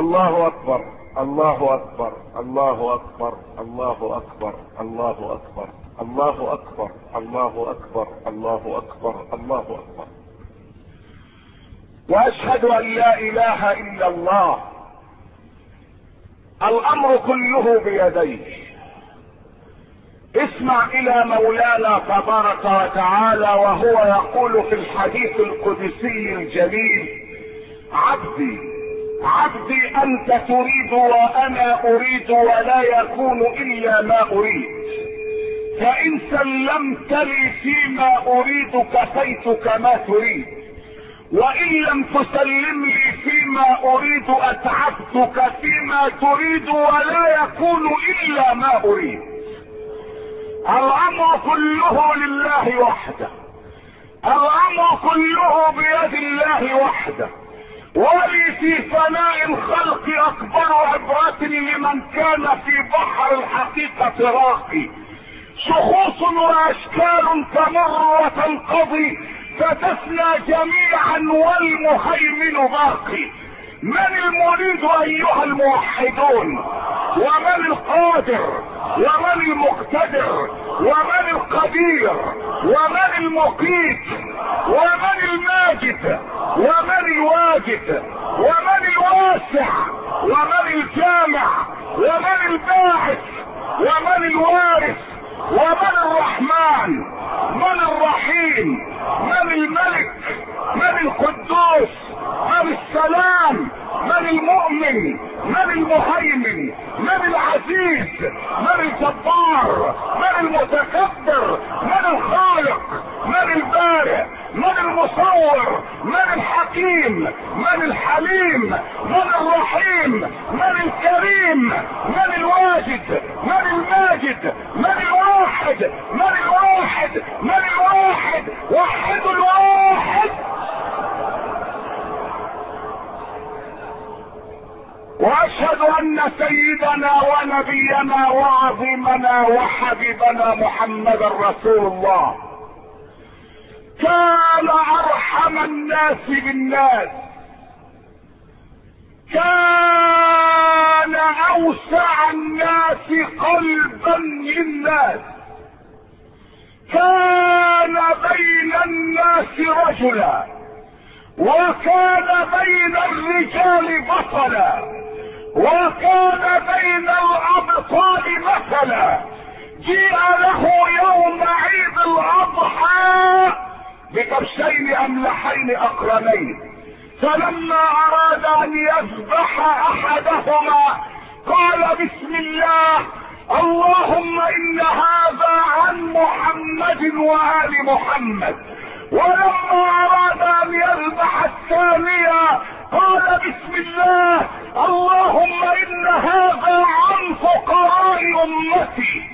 الله اكبر الله اكبر الله اكبر الله اكبر الله اكبر الله اكبر الله اكبر الله اكبر الله اكبر. واشهد ان لا اله الا الله. الامر كله بيديه. اسمع الى مولانا تبارك وتعالى وهو يقول في الحديث القدسي الجليل: عبدي عبدي انت تريد وانا اريد ولا يكون الا ما اريد، فان سلمت لي فيما اريد كفيتك ما تريد، وان لم تسلم لي فيما اريد اتعبتك فيما تريد ولا يكون الا ما اريد. الامر كله لله وحده، الامر كله بيد الله وحده. ولي في فناء الخلق اكبر عبرة لمن كان في بحر الحقيقة راقي. شخوص واشكال تمر وتنقضي فتفنى جميعا والمهيمن باقي. من المريد ايها الموحدون؟ ومن القادر؟ ومن المقتدر؟ ومن القدير؟ ومن المقيت؟ ومن الماجد؟ ومن الواجد؟ ومن الواسع؟ ومن الجامع؟ ومن الباعث؟ ومن الوارث؟ ومن الرحمن؟ من الرحيم؟ من الملك؟ من القدوس؟ من السلام؟ من المؤمن؟ من المهيمن؟ من العزيز؟ من الجبار؟ من المتكبر؟ من الخالق؟ من البارئ؟ من المصور؟ من الحكيم؟ من الحليم؟ من الرحيم؟ من الكريم؟ من الواجد؟ من الماجد؟ من الواحد؟ من الواحد؟ من الواحد؟ وحد الواحد. واشهد ان سيدنا ونبينا وعظيمنا وحبيبنا محمدا رسول الله كان ارحم الناس بالناس، كان اوسع الناس قلبا للناس، كان بين الناس رجلا وكان بين الرجال بطلا وكان بين الابطال مثلا. جيء له يوم عيد الاضحى بكبشين املحين اقرنين، فلما اراد ان يذبح احدهما قال بسم الله اللهم ان هذا عن محمد وآل محمد، ولما اراد ان يذبح الثانية قال بسم الله اللهم ان هذا عن فقراء امتي،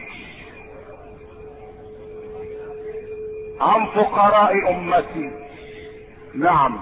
عن فقراء امتي. نعم،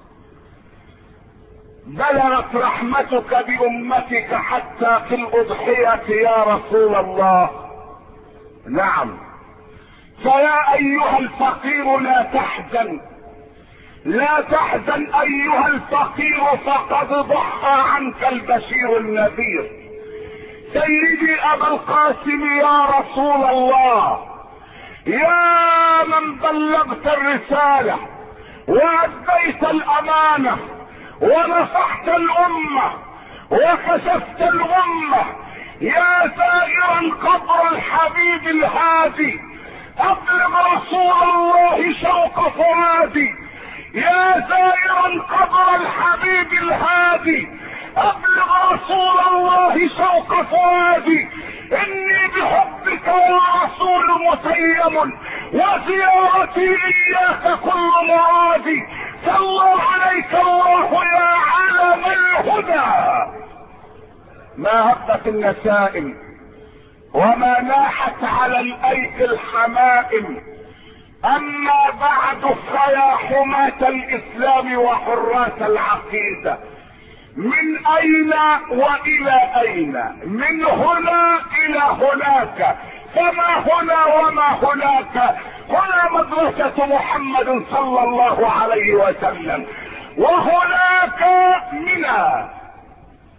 بلغت رحمتك بامتك حتى في الاضحية يا رسول الله. نعم، فيا ايها الفقير لا تحزن، لا تحزن ايها الفقير فقد ضحى عنك البشير النذير. سيدي ابا القاسم يا رسول الله، يا من بلغت الرسالة واديت الامانة ونصحت الامة وكشفت الامة، يا زائرا قبر الحبيب الهادي ابلغ رسول الله شوق فؤادي، يا زائرا قبر الحبيب الهادي ابلغ رسول الله شوق فؤادي، اني بحبك يا رسول متيم وزيارتي اياك كل مرادي، صلى عليك الله يا علم الهدى. ما هبت النسائم وما ناحت على الايدي الحمائم، اما بعد فيا حماة الاسلام وحراس العقيدة، من اين والى اين؟ من هنا الى هناك، فما هنا وما هناك؟ هنا مدرسة محمد صلى الله عليه وسلم، وهناك منى،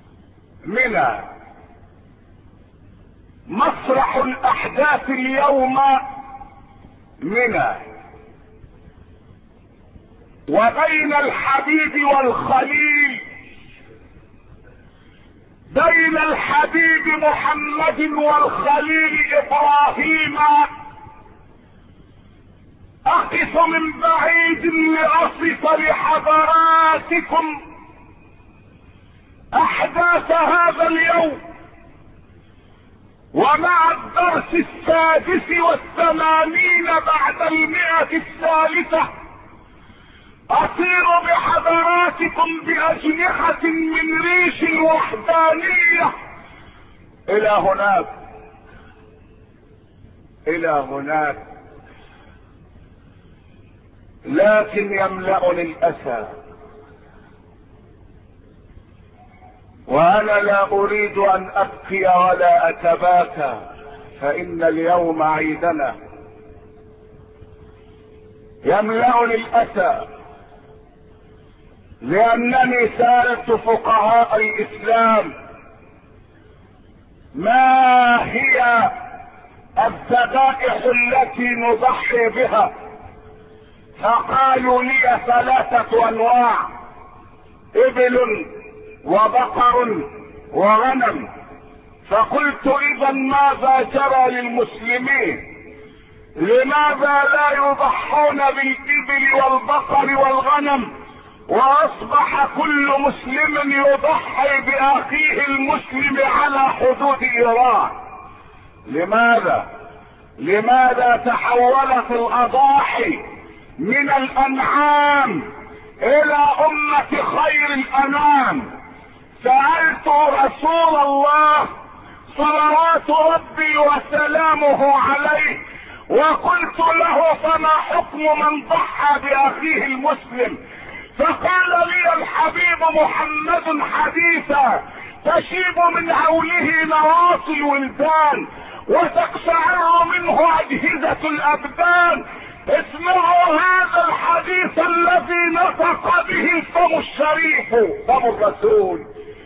منى مسرح الاحداث اليوم منى، وبين الحبيب والخليل، بين الحبيب محمد والخليل ابراهيم، اقف من بعيد لاصف لحضراتكم احداث هذا اليوم، ومع الدرس 86 بعد 100 الثالثة اطير بحضراتكم باجنحة من ريش الوحدانية الى هناك، الى هناك، لكن يملأني الاسى، وانا لا اريد ان ابكي ولا اتباكى، فان اليوم عيدنا. يملأني الاسى لانني سألت فقهاء الاسلام ما هي الذبائح التي نضحي بها، فقالوا لي 3 انواع: ابل وبقر وغنم. فقلت اذا ماذا جرى للمسلمين؟ لماذا لا يضحون بالابل والبقر والغنم، واصبح كل مسلم يضحي باخيه المسلم على حدود ايران؟ لماذا تحولت الاضاحي من الانعام الى امة خير الانام؟ سألت رسول الله صلوات ربي وسلامه عليه وقلت له: فما حكم من ضحى باخيه المسلم؟ فقال لي الحبيب محمد حديثا: تشيب من هوله نواصي الولدان وتقشعر منه اجهزة الابدان. اسمعوا هذا الحديث الذي نطق به الفم الشريف، فم الرسول.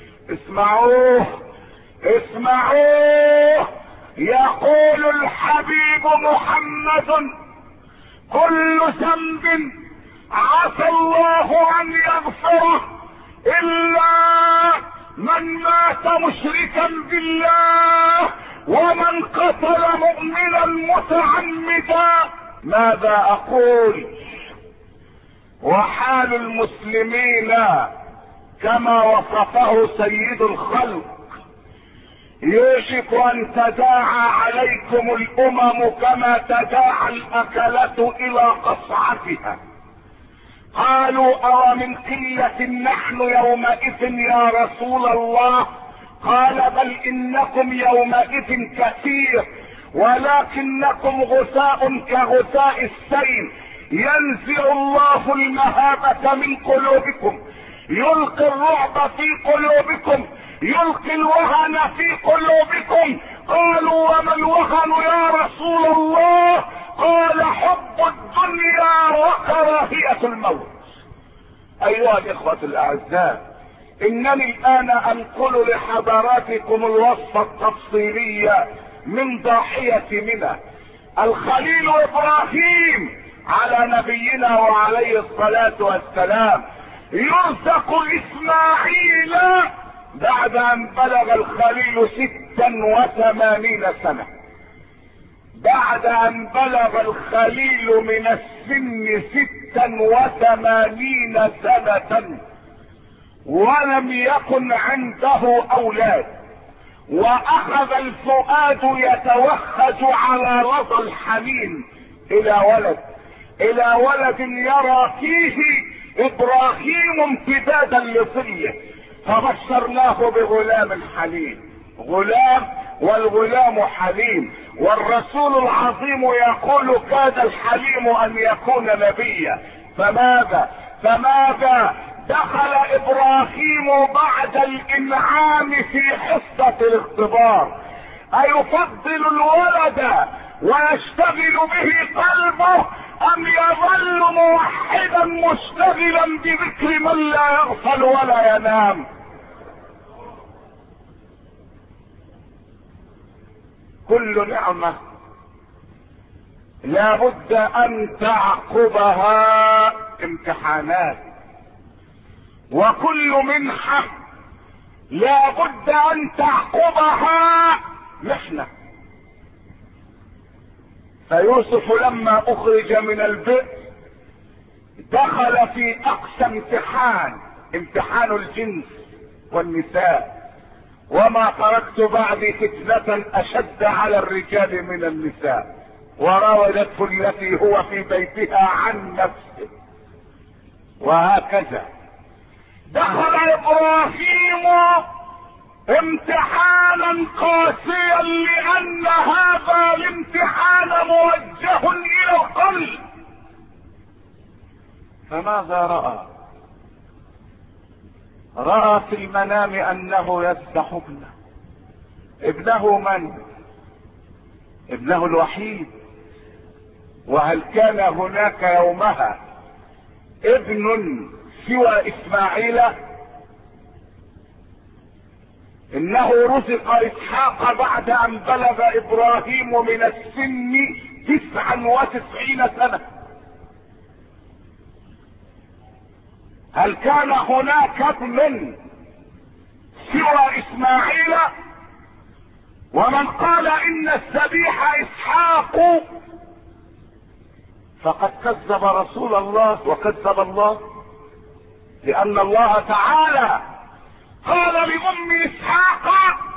اسمعوه. يقول الحبيب محمد: كل ذنب عسى الله ان يغفره الا من مات مشركا بالله ومن قتل مؤمنا متعمدا. ماذا اقول؟ وحال المسلمين كما وصفه سيد الخلق: يوشك ان تداعى عليكم الامم كما تداعى الاكلة الى قصعتها. قالوا: او من قلة نحن يومئذ يا رسول الله؟ قال: بل انكم يومئذ كثير، ولكنكم غثاء كغثاء السيل، ينزع الله المهابة من قلوبكم، يلقي الرعب في قلوبكم، يلقي الوهن في قلوبكم. قالوا: وما الوهن يا رسول الله؟ قال: حب الدنيا وكراهية الموت. ايها الاخوة الاعزاء، انني الان انقل لحضراتكم الوصفة التفصيلية من ضاحية منى. الخليل ابراهيم على نبينا وعليه الصلاة والسلام يرزق اسماعيل بعد ان بلغ الخليل 86 سنة. بعد ان بلغ الخليل من السن 86 سنة ولم يكن عنده اولاد، واخذ الفؤاد يتوخج على رضى الحنين الى ولد يرى فيه ابراهيم امتدادا لظله، فبشرناه بغلام حليم. غلام، والغلام حليم، والرسول العظيم يقول: كاد الحليم ان يكون نبيا. فماذا دخل ابراهيم بعد الانعام في حصة الاختبار؟ ايفضل الولد ويشتغل به قلبه، ام يظل موحدا مشتغلا بذكر من لا يغفل ولا ينام؟ كل نعمة لابد ان تعقبها امتحانات، وكل منحة لابد ان تعقبها محنة. فيوسف لما اخرج من البئر دخل في اقصى امتحان، امتحان الجنس والنساء، وما تركت بعدي فتنة اشد على الرجال من النساء، وراودته التي هو في بيتها عن نفسه. وهكذا دخل ابراهيم امتحانا قاسيا، لان هذا الامتحان موجه الى القلب. فماذا رأى؟ رأى في المنام انه يذبح ابنه من؟ ابنه الوحيد. وهل كان هناك يومها ابن سوى اسماعيل؟ انه رزق اسحاق بعد ان بلغ ابراهيم من السن 99 سنة. هل كان هناك ابن سوى اسماعيل؟ ومن قال ان الذبيح اسحاق فقد كذب رسول الله وكذب الله، لان الله تعالى قال لام اسحاق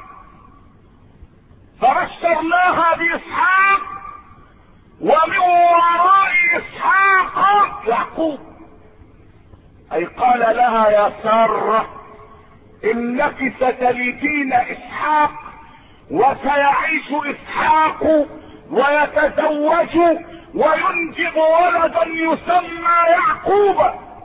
فبشرناها باسحاق ومن وراء اسحاق يعقوب، اي قال لها يا سارة انك ستلدين اسحاق وسيعيش اسحاق ويتزوج وينجب ولدا يسمى يعقوب.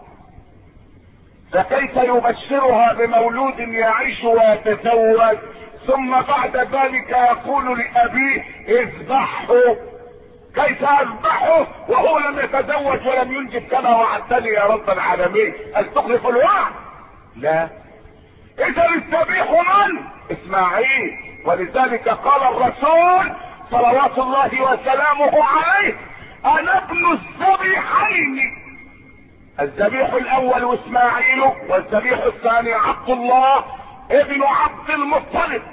فكيف يبشرها بمولود يعيش ويتزوج ثم بعد ذلك يقول لأبيه اذبحه؟ كيف اذبحه وهو لم يتزوج ولم ينجب كما وعدتني يا رب العالمين؟ هل تخلف الوعد؟ لا. اذا الذبيح من؟ اسماعيل. ولذلك قال الرسول صلوات الله وسلامه عليه انا ابن الذبيحين، الذبيح الاول اسماعيل والذبيح الثاني عبد الله ابن عبد المطلب.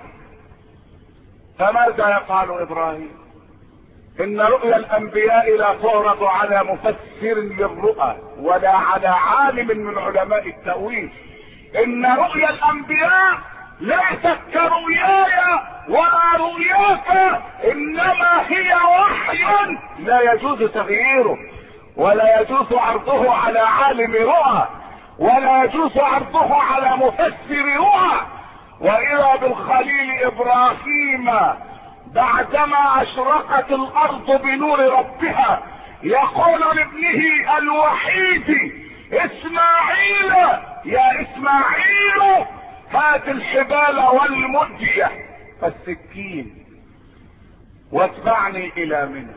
فماذا يفعل ابراهيم؟ ان رؤيا الانبياء لا تعرض على مفسر للرؤى ولا على عالم من علماء التأويل. ان رؤيا الانبياء ليست كرؤياي ولا رؤياك، انما هي وحي لا يجوز تغييره، ولا يجوز عرضه على عالم رؤى، ولا يجوز عرضه على مفسر رؤى. واذا بالخليل ابراهيم بعدما اشرقت الارض بنور ربها يقول لابنه الوحيد اسماعيل يا اسماعيل هات الحبال والمدية والسكين واتبعني الى منى.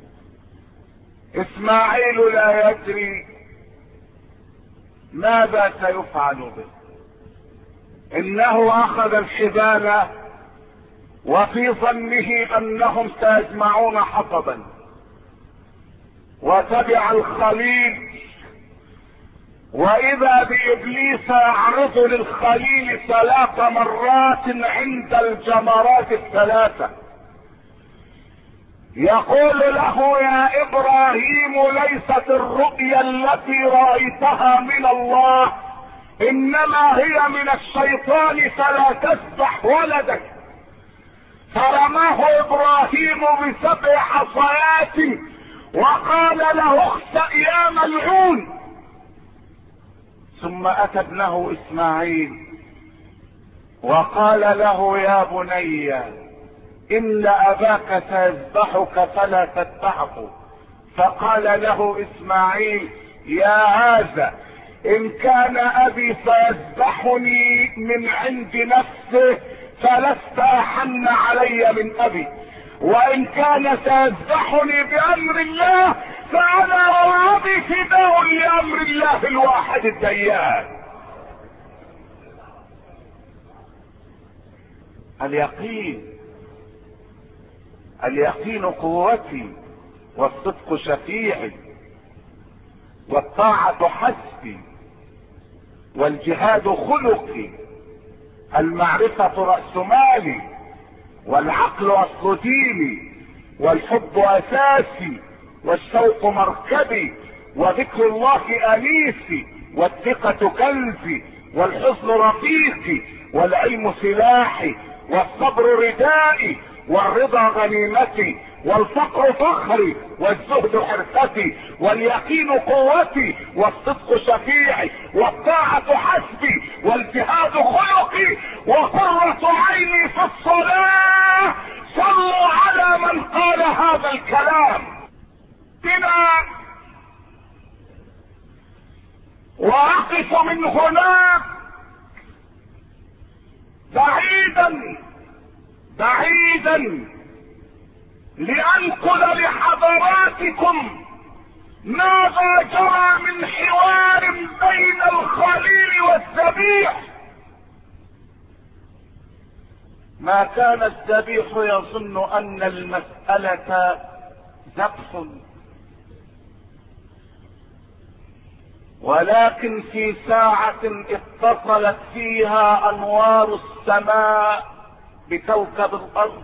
اسماعيل لا يدري ماذا سيفعل به. انه اخذ الحبال وفي ظنه انهم سيجمعون حطبا، وتبع الخليل، واذا بابليس يعرض للخليل 3 مرات عند الجمرات ال3 يقول له يا ابراهيم ليست الرؤيا التي رأيتها من الله، انما هي من الشيطان فلا تذبح ولدك. فرماه ابراهيم ب7 حصيات وقال له اخسأ يا ملعون. ثم اتى ابنه اسماعيل وقال له يا بني ان اباك سيذبحك فلا تذبحه. فقال له اسماعيل يا هذا ان كان ابي سيذبحني من عند نفسه فلست احن علي من ابي، وان كان سيذبحني بامر الله فانا وابي فداء لامر الله الواحد الديان. اليقين اليقين قوتي، والصدق شفيعي، والطاعة حسبي، والجهاد خلقي، المعرفة رأس مالي، والعقل أصل ديني، والحب أساسي، والشوق مركبي، وذكر الله أنيسي، والثقة كنزي، والحزن رفيقي، والعلم سلاحي، والصبر ردائي، والرضا غنيمتي، والفقر فخري، والزهد حرفتي، واليقين قوتي، والصدق شفيعي، والطاعة حسبي، والجهاد خلقي، وقرة عيني في الصلاة. صلوا على من قال هذا الكلام. بنا واقف من هناك بعيدا بعيدا لأنقل لحضراتكم ماذا جرى من حوار بين الخليل والذبيح. ما كان الذبيح يظن أن المسألة ذبح، ولكن في ساعة اتصلت فيها أنوار السماء بكوكب الأرض،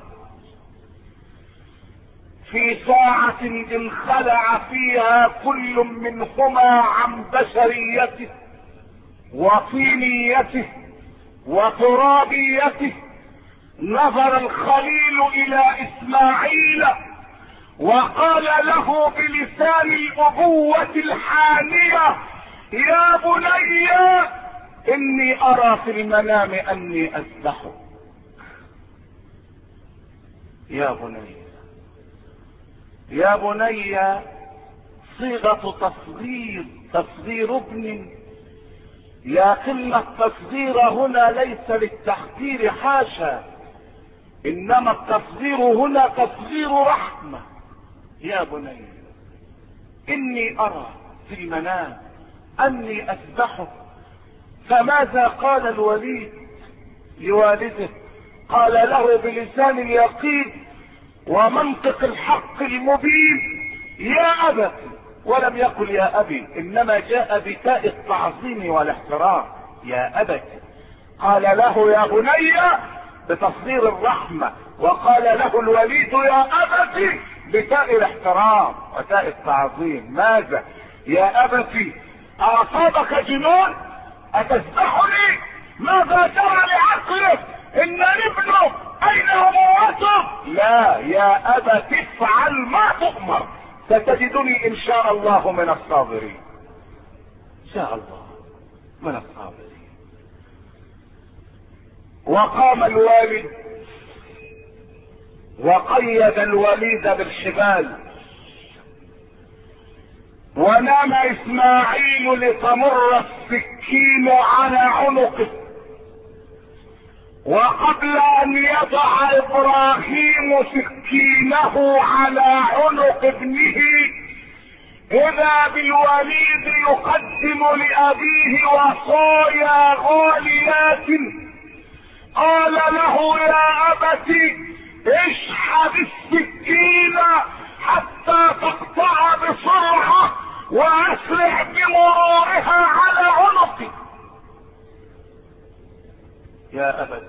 في ساعة انخلع فيها كل منهما عن بشريته وطينيته وترابيته، نظر الخليل إلى إسماعيل وقال له بلسان الأبوة الحانية: يا بني إني أرى في المنام أني أذبحك. يا بني، يا بني صيغة تصغير ابن، لكن التصغير هنا ليس للتحقير، حاشا، إنما التصغير هنا تصغير رحمة. يا بني إني أرى في المنام أني أذبحك. فماذا قال الوليد لوالده؟ قال له بلسان اليقين ومنطق الحق المبين: يا أبت. ولم يقل يا أبي، إنما جاء بتاء التعظيم والاحترام: يا أبت. قال له يا بني بتصغير الرحمة، وقال له الوليد يا أبت بتاء الاحترام وتاء التعظيم. ماذا؟ يا أبت أصابك جنون؟ أتذبحني؟ ماذا جرى لعقلك؟ إن ابنه أين أمواته؟ لا يا أبت افعل ما تؤمر، ستجدني إن شاء الله من الصابرين. إن شاء الله من الصابرين. وقام الوالد وقيد الوليد بالحبال، ونام إسماعيل لتمر السكين على عنقه. وقبل أن يضع إبراهيم سكينه على عنق ابنه، إذا بالوليد يقدم لأبيه وصايا غاليات. قال له يا أبت اشحذ السكين حتى تقطع بسرعة وأسرع بمرورها على عنقي. يا أبت،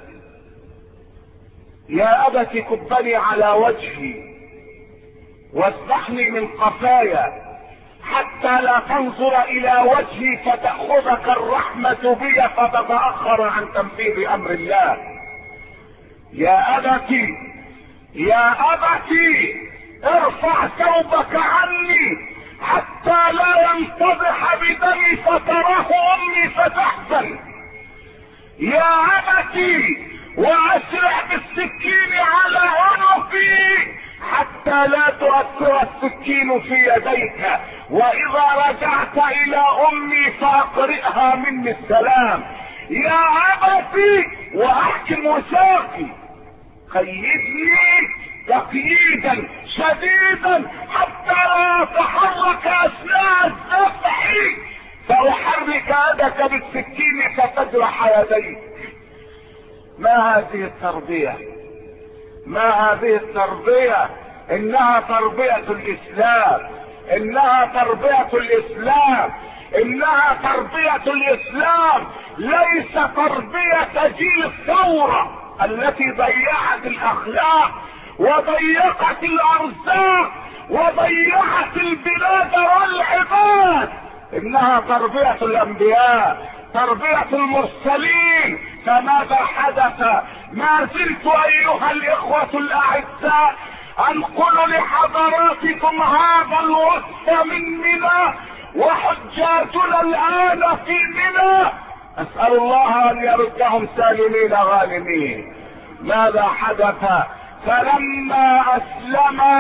يا أبت كبني على وجهي واذبحني من قفايا حتى لا تنظر إلى وجهي فتأخذك الرحمة بي فتتأخر عن تنفيذ أمر الله. يا أبت، يا أبت ارفع ثوبك عني حتى لا ينتضح بدمي فتراه أمي فتحزن. يا أبت وأسرع بالسكين على عنقي حتى لا تؤثر السكين في يديك، وإذا رجعت إلى أمي فأقرئها مني السلام. يا أبت وأحكم وثاقي، قيدني تقييدا شديدا حتى لا أتحرك أثناء الذبح، فأحرك يدك بالسكين فتجرح يديك. ما هذه التربية؟ ما هذه التربية؟ انها تربية الاسلام، انها تربية الاسلام، انها تربية الاسلام، ليس تربية جيل الثورة التي ضيعت الاخلاق وضيقت الارزاق وضيعت البلاد والعباد. انها تربية الانبياء، تربية المرسلين. فماذا حدث؟ ما زلت ايها الاخوة الاعزاء انقل لحضراتكم هذا الوصف من منى وحجاجنا الان في منى، اسأل الله ان يردهم سالمين غانمين. ماذا حدث؟ فلما اسلما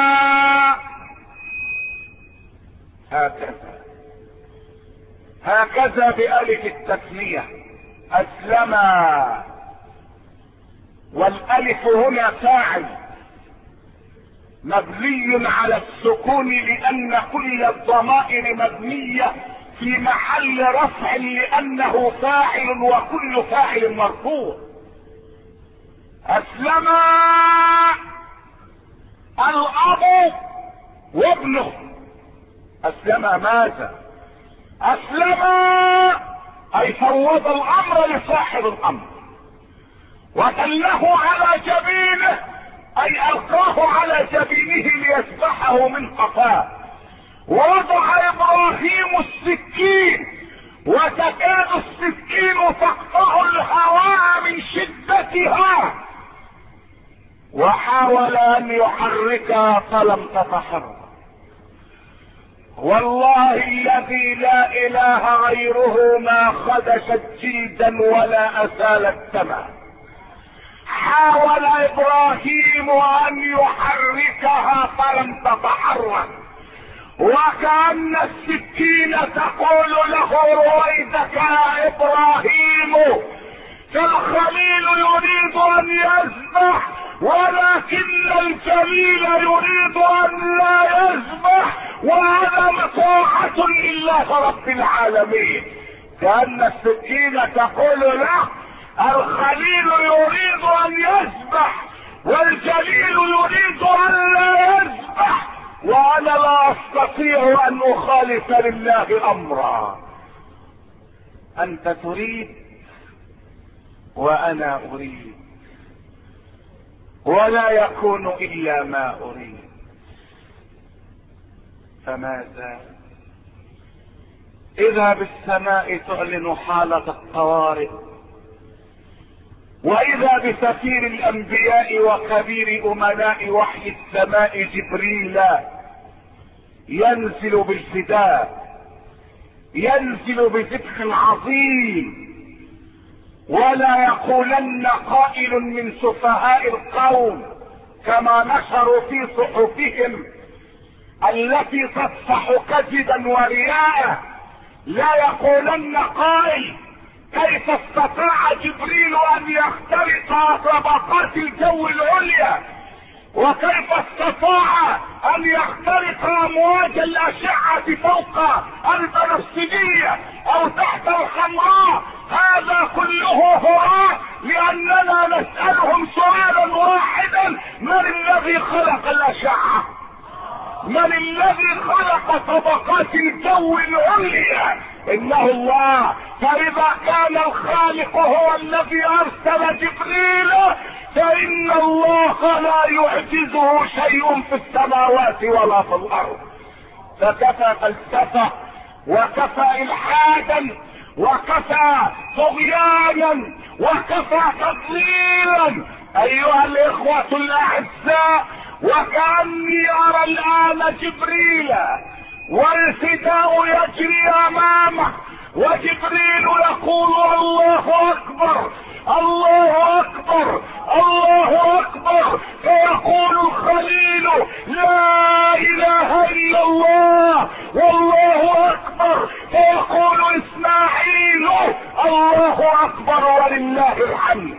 هكذا بألف التثنية، اسلما، والالف هنا فاعل مبني على السكون لان كل الضمائر مبنية في محل رفع لانه فاعل وكل فاعل مرفوع. اسلم الاب وابنه. اسلم ماذا؟ اسلم اي فوض الامر لصاحب الامر وتله على جبينه، اي القاه على جبينه ليذبحه من قفاه. ووضع ابراهيم السكين وتكاد السكين تقطع الهواء من شدتها، وحاول ان يحركها فلم تتحرك. والله الذي لا اله غيره ما خدشت جلدا ولا اسالت دما. حاول ابراهيم ان يحركها فلم تتحرك، وكأن السكين تقول له رويدك يا ابراهيم. فالخليل يريد ان يذبح ولكن الجليل يريد ان لا يذبح، وعدم طاعة لله رب العالمين. كأن السكين تقول له الخليل يريد ان يذبح والجليل يريد ان لا يذبح، وانا لا استطيع ان اخالف لله امرا. انت تريد وانا اريد، ولا يكون الا ما اريد. فماذا؟ اذا بالسماء تعلن حالة الطوارئ، واذا بسفير الانبياء وكبير امناء وحي السماء جبريل ينزل بالفداء، ينزل بذبح عظيم. ولا يقولن قائل من سفهاء القوم كما نشروا في صحفهم التي تصفح كذبا ورياء، لا يقولن قائل كيف استطاع جبريل ان يخترق طبقات الجو العليا، وكيف استطاع ان يخترق امواج الاشعة فوق البنفسجية او تحت الحمراء. هذا كله هراء، لاننا نسألهم سؤالا واحدا: من الذي خلق الاشعة؟ من الذي خلق طبقات الجو العليا؟ انه الله. فاذا كان الخالق هو الذي ارسل جبريل، فان الله لا يعجزه شيء في السماوات ولا في الارض. فكفى فلسفة وكفى الحادا وكفى طغيانا وكفى تضليلا ايها الاخوة الاعزاء. وكأني ارى الان جبريل والفداء يجري امامه، وجبريل يقول الله اكبر الله اكبر الله اكبر، فيقول الخليل لا اله الا الله والله اكبر، فيقول اسماعيل الله اكبر ولله الحمد.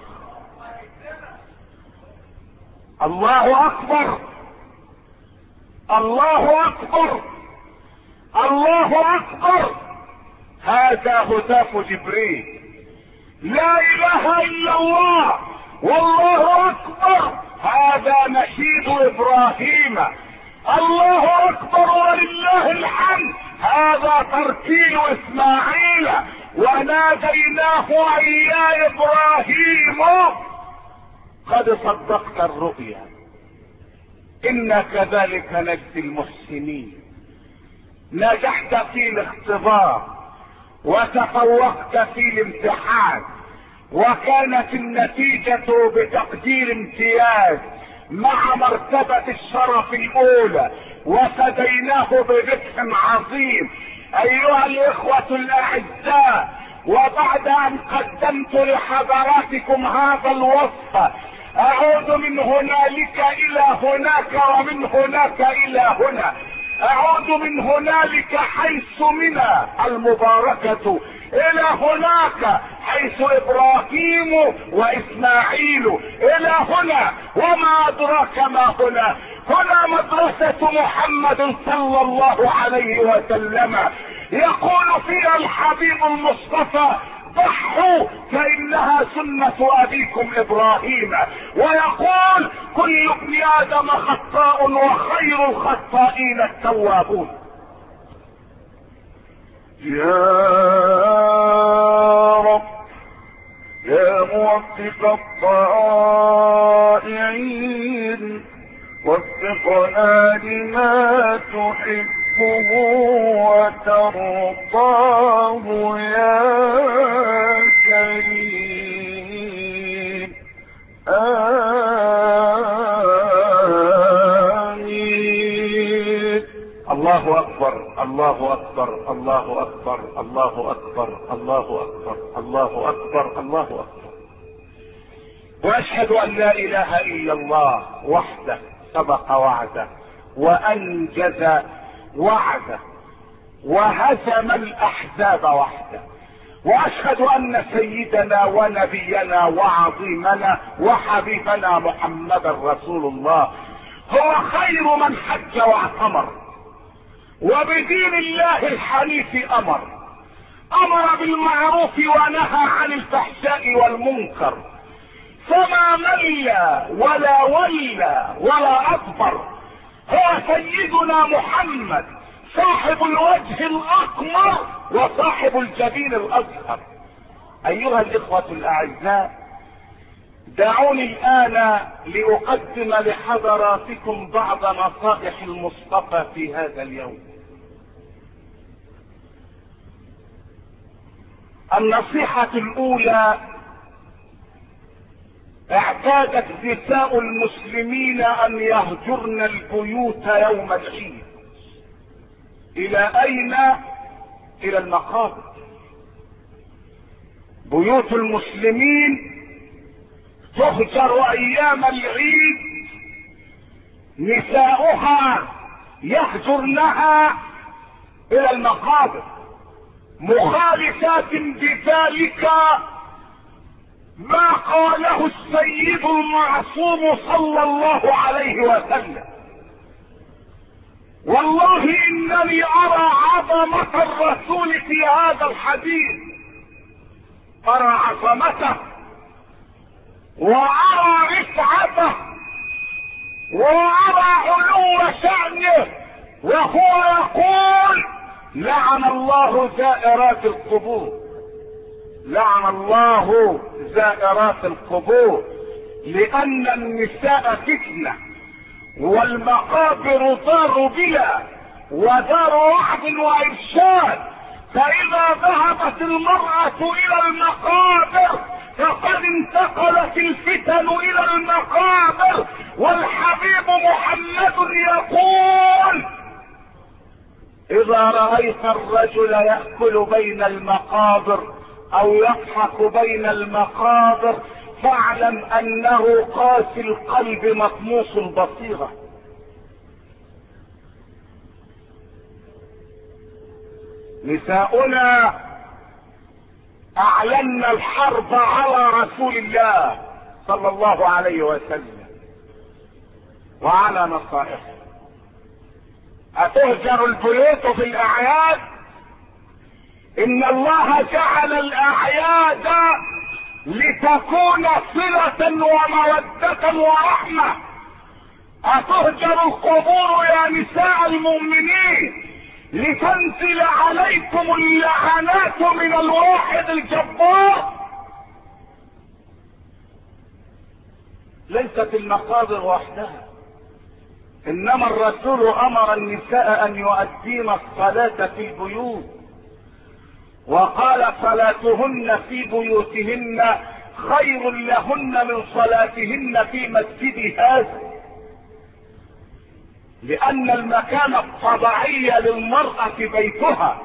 الله اكبر الله اكبر الله اكبر. هذا هتاف جبريل. لا اله الا الله والله اكبر، هذا نشيد ابراهيم. الله اكبر ولله الحمد. هذا ترتيل اسماعيل. وناديناه أن يا ابراهيم قد صدقت الرؤيا إنا كذلك نجزي المحسنين. نجحت في الاختبار وتفوقت في الامتحان، وكانت النتيجة بتقدير امتياز مع مرتبة الشرف الأولى، وفديناه بذبح عظيم. أيها الإخوة الأعزاء، وبعد أن قدمت لحضراتكم هذا الوصف، أعود من هنالك إلى هناك ومن هناك إلى هنا. أعود من هنالك حيث منى المباركة إلى هناك حيث إبراهيم وإسماعيل، إلى هنا وما أدراك ما هنا. هنا مدرسة محمد صلى الله عليه وسلم، يقول فيها الحبيب المصطفى: ضحوا فإنها سنة أبيكم إبراهيم. ويقول: كل ابن آدم خطاء وخير الخطائين التوابون. يا رب يا موفق الطائعين، وفقنا لما تحبه وترضاه يا كريم. آمين. الله أكبر الله أكبر الله أكبر الله أكبر الله أكبر الله أكبر الله أكبر. وأشهد أن لا إله إلا الله وحده سبق وعده وأنجز وعده وهزم الأحزاب وحده. وأشهد أن سيدنا ونبينا وعظيمنا وحبيبنا محمد رسول الله هو خير من حج واعتمر، وبدين الله الحنيف أمر بالمعروف ونهى عن الفحشاء والمنكر، فما مل ولا ولى ولا أكبر. هو سيدنا محمد صاحب الوجه الأقمر وصاحب الجبين الأزهر. أيها الإخوة الأعزاء، دعوني الآن لأقدم لحضراتكم بعض نصائح المصطفى في هذا اليوم. النصيحة الأولى: اعتادت نساء المسلمين أن يهجرن البيوت يوم العيد. إلى أين؟ إلى المقابر. بيوت المسلمين تهجر أيام العيد، نساؤها يهجرنها إلى المقابر، مخالفات بذلك ما قاله السيد المعصوم صلى الله عليه وسلم. والله إنني أرى عظمة الرسول في هذا الحديث، أرى عظمته وأرى رفعته وأرى علو شأنه، وهو يقول: لعن الله زائرات القبور، لعن الله زائرات القبور، لأن النساء فتنة، والمقابر دار بلا ودار وعد وإرشاد. فإذا ذهبت المرأة إلى المقابر فقد انتقلت الفتن إلى المقابر. والحبيب محمد يقول: إذا رأيت الرجل يأكل بين المقابر أو يضحك بين المقابر فاعلم أنه قاسي القلب مطموس البصيرة. نساؤنا أعلن الحرب على رسول الله صلى الله عليه وسلم وعلى نصائحه. أتهجر البيوت في الأعياد؟ إن الله جعل الأعياد لتكون صلة ومودة ورحمة. أتهجر القبور يا نساء المؤمنين لتنزل عليكم اللعنات من الواحد الجبار؟ ليست المقابر وحدها، انما الرسول امر النساء ان يؤدين الصلاة في البيوت، وقال صلاتهن في بيوتهن خير لهن من صلاتهن في مسجد هذا، لان المكان الطبيعي للمرأة في بيتها.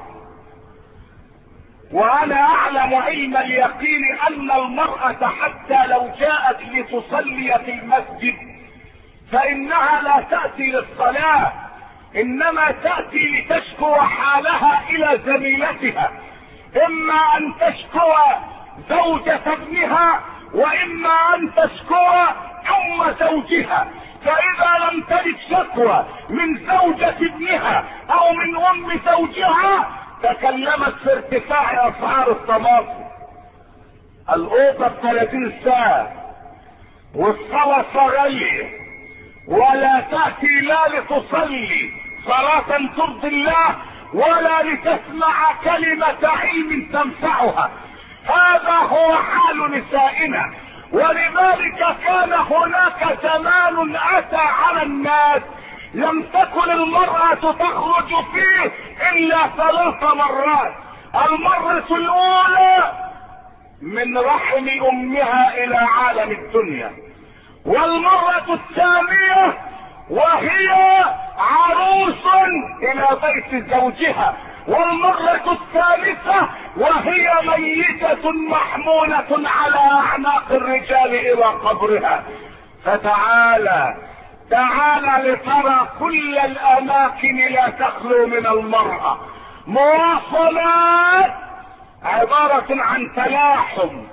وانا اعلم علم اليقين ان المرأة حتى لو جاءت لتصلي في المسجد فانها لا تأتي للصلاة، انما تأتي لتشكو حالها الى زميلتها، اما ان تشكو زوجة ابنها واما ان تشكو ام زوجها. فاذا لم تجد شكوى من زوجة ابنها او من ام زوجها تكلمت في ارتفاع اسعار الطماطم. الاوضه ب30 ساعه والصلاه غاليه، ولا تاتي لا لتصلي صلاه ترضي الله ولا لتسمع كلمه علم تنفعها. هذا هو حال نسائنا، ولذلك كان هناك زمان اتى على الناس لم تكن المرأة تخرج فيه الا 3 مرات. المرة الاولى من رحم امها الى عالم الدنيا، والمرة الثانية وهي عروس الى بيت زوجها، والمرة الثالثة وهي ميتة محمولة على اعناق الرجال الى قبرها. فتعالى لترى كل الاماكن لا تخلو من المرأة. مواصلات عبارة عن تلاحم،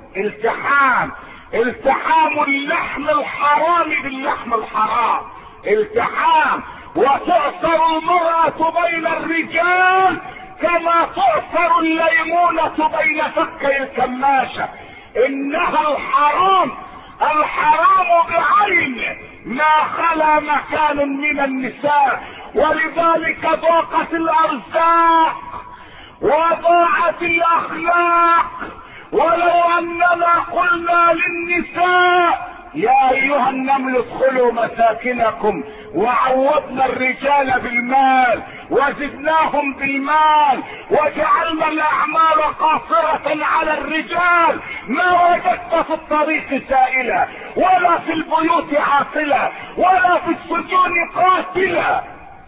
التحام اللحم الحرام باللحم الحرام، التحام. وتعصر المرأة بين الرجال كما تعصر الليمونة بين فكي الكماشة. انها الحرام بعين ما خلا مكان من النساء، ولذلك ضاقت الارزاق وضاعت الاخلاق. ولو اننا قلنا للنساء يا ايها النمل ادخلوا مساكنكم وعوضنا الرجال بالمال وزدناهم بالمال وجعلنا الاعمال قاصرة على الرجال، ما وجدت في الطريق سائلة ولا في البيوت عاطلة ولا في السجون قاتلة.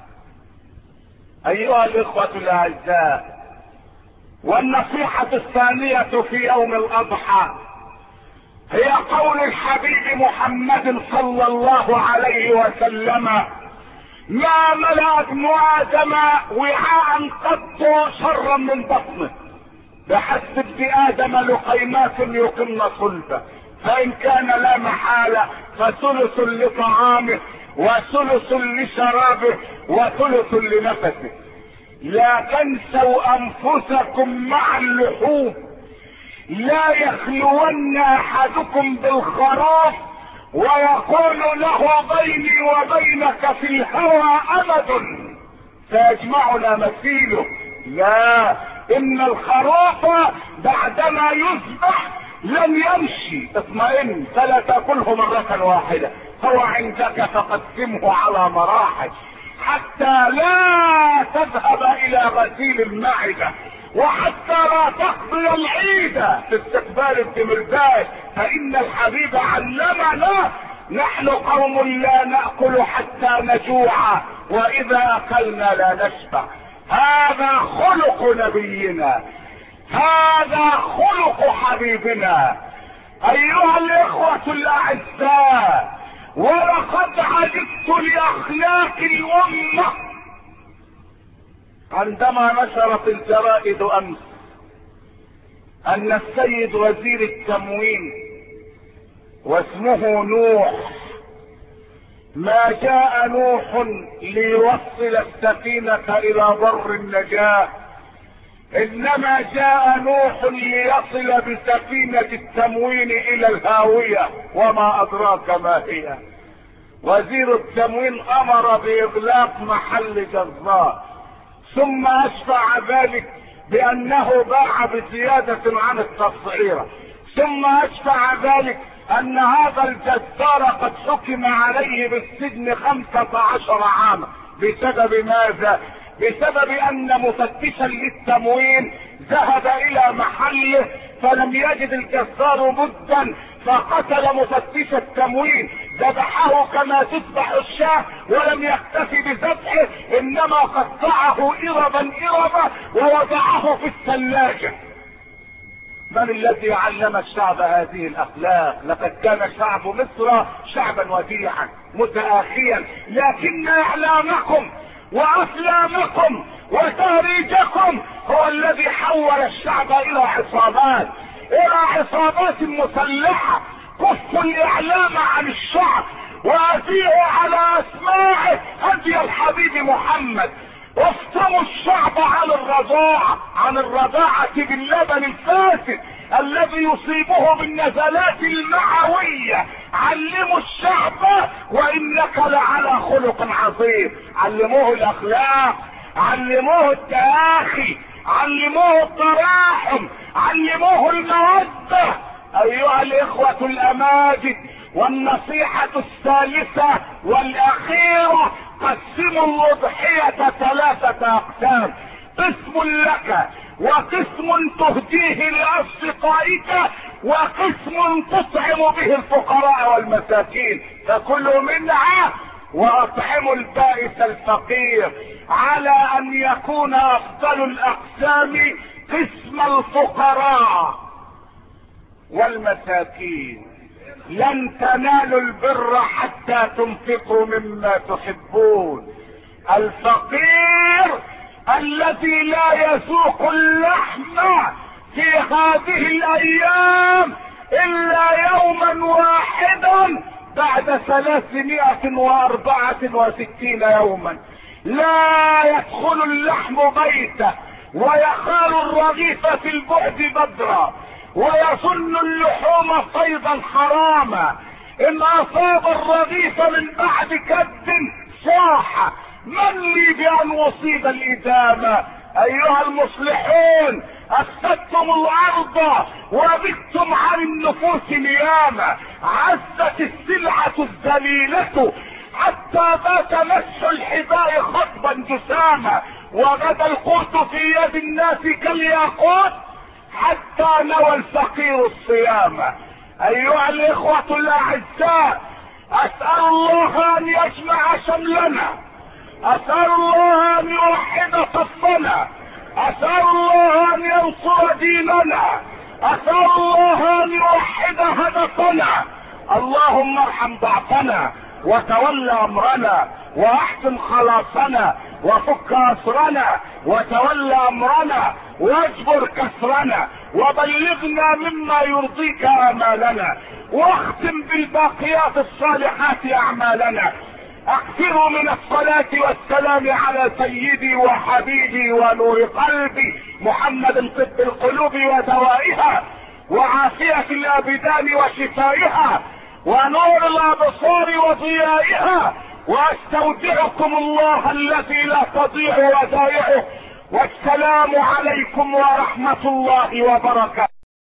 ايها الاخوة الاعزاء، والنصيحة الثانية في يوم الاضحى هي قول الحبيب محمد صلى الله عليه وسلم: ما ملأ ابن ادم وعاء قط شرا من بطنه، بحسب ابن ادم لقيمات يقمن صلبه، فان كان لا محالة فثلث لطعامه وثلث لشرابه وثلث لنفسه. لا تنسوا انفسكم مع اللحوم، لا يخلون احدكم بالخراف ويقول له بيني وبينك في الهوى امد فيجمعنا مثيله. لا، ان الخروف بعدما يذبح لن يمشي، اطمئن فلا تاكله مرة واحدة، هو عندك فقسمه على مراحل حتى لا تذهب الى غسيل المعدة، وحتى لا تقضي العيد في استقبال التمرداس، فان الحبيب علمنا: نحن قوم لا نأكل حتى نجوع واذا اكلنا لا نشبع. هذا خلق نبينا، هذا خلق حبيبنا. ايها الاخوة الاعزاء، ولقد عجبت لاخلاق الامة عندما نشرت الجرائد امس ان السيد وزير التموين واسمه نوح، ما جاء نوح ليوصل السفينة الى بر النجاة انما جاء نوح ليصل بسفينة التموين الى الهاوية، وما ادراك ما هي. وزير التموين امر باغلاق محل جزار، ثم اشفع ذلك بانه باع بزيادة عن التسعيرة، ثم اشفع ذلك ان هذا الجزار قد حكم عليه بالسجن 15 عاما. بسبب ماذا؟ بسبب ان مفتشا للتموين ذهب الى محله فلم يجد الجزار بدا، فقتل مفتش التموين، ذبحه كما تذبح الشاة، ولم يكتفي بذبحه انما قطعه اربا ووضعه في الثلاجة. من الذي علم الشعب هذه الاخلاق؟ لقد كان شعب مصر شعبا وديعا متآخيا، لكن اعلامكم وافلامكم وتهريجكم هو الذي حول الشعب الى عصابات مسلحة. كفوا الاعلام عن الشعب واذيعوا على اسماعه هدي الحبيب محمد. افطموا الشعب عن الرضاعة باللبن الفاسد الذي يصيبه بالنزلات المعوية. علموا الشعب وانك لعلى خلق عظيم. علموه الاخلاق، علموه التآخي، علموه التراحم، علموه المودة. ايها الاخوة الاماجد، والنصيحة الثالثة والاخيرة: قسموا الأضحية 3 أقسام: قسم لك، وقسم تهديه لأصدقائك، وقسم تطعم به الفقراء والمساكين. فكلوا منها وأطعموا البائس الفقير. على أن يكون أفضل الأقسام قسم الفقراء والمساكين. لن تنالوا البر حتى تنفقوا مما تحبون. الفقير الذي لا يذوق اللحم في هذه الايام الا يوما واحدا بعد 364 يوما، لا يدخل اللحم بيته، ويخال الرغيف في البعد بدرا، ويظن اللحوم صيدا حراما. ان اصاب الرغيف من بعد كد صاح: من لي بان اصيب الادامة؟ ايها المصلحون، افسدتم الارض وبتم عن النفوس نياما. عزت السلعة الذليلة حتى بات مس الحذاء خطبا جساما، وغدا القوت في يد الناس كالياقوت حتى نوى الفقير الصيام. ايها الاخوة الاعزاء، اسأل الله ان يجمع شملنا، اسأل الله ان يوحد صفنا، اسأل الله ان ينصر ديننا، اسأل الله ان يوحد هدفنا. اللهم ارحم ضعفنا وتولى امرنا، واحسن خلاصنا، وفك اسرنا، وتولى امرنا، واجبر كسرنا، وبلغنا مما يرضيك امالنا، واختم بالباقيات الصالحات اعمالنا. اكثروا من الصلاة والسلام على سيدي وحبيبي ونور قلبي محمد، طب القلوب ودوائها، وعافية الابدان وشفائها، ونور الابصار وضيائها. واستودعكم الله الذي لا تضيع ودائعه، والسلام عليكم ورحمة الله وبركاته.